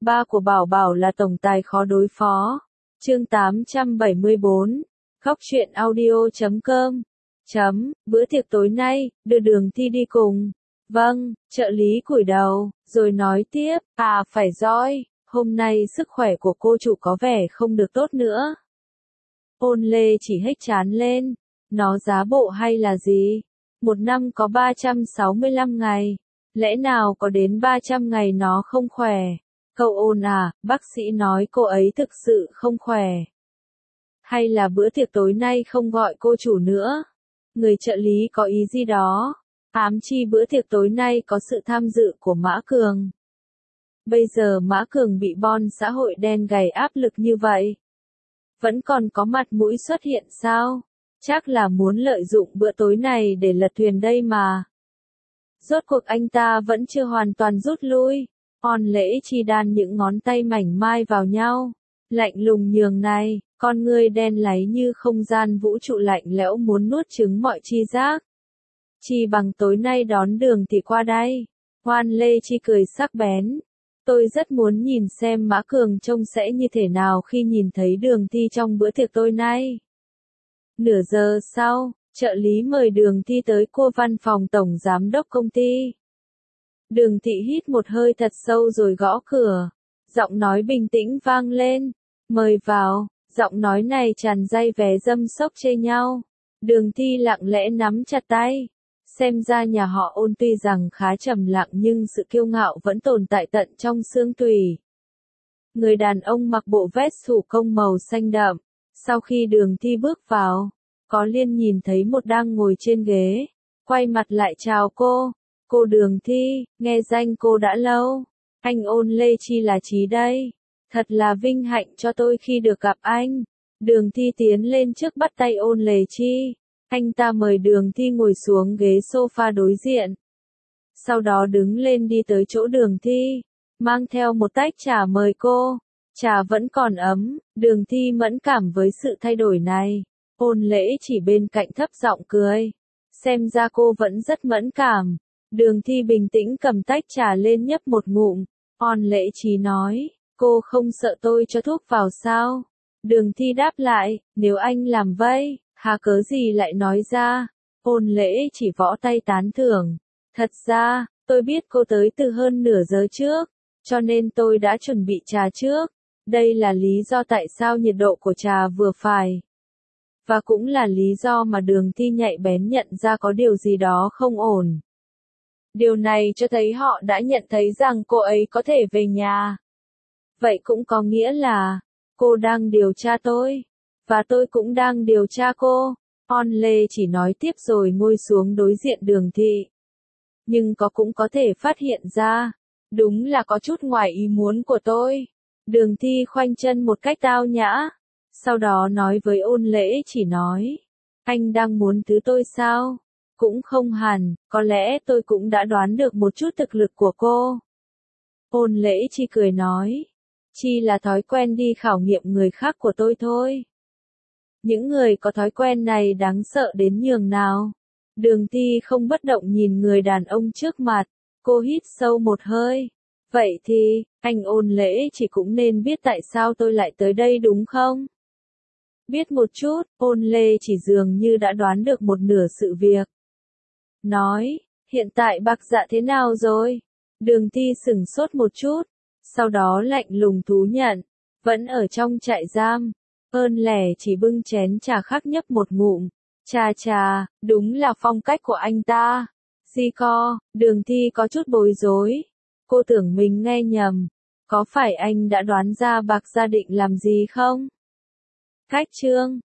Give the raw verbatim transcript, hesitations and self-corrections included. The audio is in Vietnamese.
Ba của Bảo Bảo là tổng tài khó đối phó. Chương tám trăm bảy mươi bốn. Khóc chuyện audio chấm com. Chấm, bữa tiệc tối nay, đưa Đường Thi đi cùng. Vâng, trợ lý cúi đầu, rồi nói tiếp, à phải rồi, hôm nay sức khỏe của cô chủ có vẻ không được tốt nữa. Ôn Lê chỉ hếch trán lên, nó giá bộ hay là gì? Một năm có ba trăm sáu mươi lăm ngày, lẽ nào có đến ba trăm ngày nó không khỏe? Cậu Ôn à, bác sĩ nói cô ấy thực sự không khỏe. Hay là bữa tiệc tối nay không gọi cô chủ nữa? Người trợ lý có ý gì đó? Ám chi bữa tiệc tối nay có sự tham dự của Mã Cường. Bây giờ Mã Cường bị bon xã hội đen gầy áp lực như vậy. Vẫn còn có mặt mũi xuất hiện sao? Chắc là muốn lợi dụng bữa tối này để lật thuyền đây mà. Rốt cuộc anh ta vẫn chưa hoàn toàn rút lui. On Lễ Chi đan những ngón tay mảnh mai vào nhau. Lạnh lùng nhường này, con ngươi đen láy như không gian vũ trụ lạnh lẽo muốn nuốt chửng mọi chi giác. Chi bằng tối nay đón Đường thì qua đây. Hoan Lê Chi cười sắc bén. Tôi rất muốn nhìn xem Mã Cường trông sẽ như thế nào khi nhìn thấy Đường Thi trong bữa tiệc tối nay. Nửa giờ sau, trợ lý mời Đường Thi tới cô văn phòng tổng giám đốc công ty. Đường Thị hít một hơi thật sâu rồi gõ cửa. Giọng nói bình tĩnh vang lên. Mời vào. Giọng nói này tràn dây vé dâm sốc chê nhau. Đường Thi lặng lẽ nắm chặt tay. Xem ra nhà họ Ôn tuy rằng khá trầm lặng nhưng sự kiêu ngạo vẫn tồn tại tận trong xương tủy. Người đàn ông mặc bộ vest thủ công màu xanh đậm. Sau khi Đường Thi bước vào, có Liên nhìn thấy một đang ngồi trên ghế. Quay mặt lại chào cô. Cô Đường Thi, nghe danh cô đã lâu. Anh Ôn Lê Chi là Chí đây. Thật là vinh hạnh cho tôi khi được gặp anh. Đường Thi tiến lên trước bắt tay Ôn Lê Chi. Anh ta mời Đường Thi ngồi xuống ghế sofa đối diện. Sau đó đứng lên đi tới chỗ Đường Thi. Mang theo một tách trà mời cô. Trà vẫn còn ấm. Đường Thi mẫn cảm với sự thay đổi này. Ôn Lễ chỉ bên cạnh thấp giọng cười. Xem ra cô vẫn rất mẫn cảm. Đường Thi bình tĩnh cầm tách trà lên nhấp một ngụm. On Lễ Chí nói, cô không sợ tôi cho thuốc vào sao? Đường Thi đáp lại, nếu anh làm vậy, hà cớ gì lại nói ra? Ôn Lễ chỉ võ tay tán thưởng. Thật ra, tôi biết cô tới từ hơn nửa giờ trước, cho nên tôi đã chuẩn bị trà trước. Đây là lý do tại sao nhiệt độ của trà vừa phải. Và cũng là lý do mà Đường Thi nhạy bén nhận ra có điều gì đó không ổn. Điều này cho thấy họ đã nhận thấy rằng cô ấy có thể về nhà. Vậy cũng có nghĩa là, cô đang điều tra tôi. Và tôi cũng đang điều tra cô. On Lê chỉ nói tiếp rồi ngồi xuống đối diện Đường Thị. Nhưng có cũng có thể phát hiện ra. Đúng là có chút ngoài ý muốn của tôi. Đường Thi khoanh chân một cách tao nhã. Sau đó nói với Ôn Lễ chỉ nói. Anh đang muốn thứ tôi sao? Cũng không hẳn, có lẽ tôi cũng đã đoán được một chút thực lực của cô. Ôn Lễ Chi cười nói. Chi là thói quen đi khảo nghiệm người khác của tôi thôi. Những người có thói quen này đáng sợ đến nhường nào. Đường Thi không bất động nhìn người đàn ông trước mặt. Cô hít sâu một hơi. Vậy thì, anh Ôn Lễ Chỉ cũng nên biết tại sao tôi lại tới đây đúng không? Biết một chút, Ôn Lê Chỉ dường như đã đoán được một nửa sự việc. Nói, hiện tại Bạc Dạ thế nào rồi? Đường Thi sửng sốt một chút, sau đó lạnh lùng thú nhận, vẫn ở trong trại giam. Ôn Lẻ chỉ bưng chén trà khắc nhấp một ngụm. Chà chà, đúng là phong cách của anh ta. Di co, Đường Thi có chút bối rối. Cô tưởng mình nghe nhầm. Có phải anh đã đoán ra Bạc Gia định làm gì không? Cách chương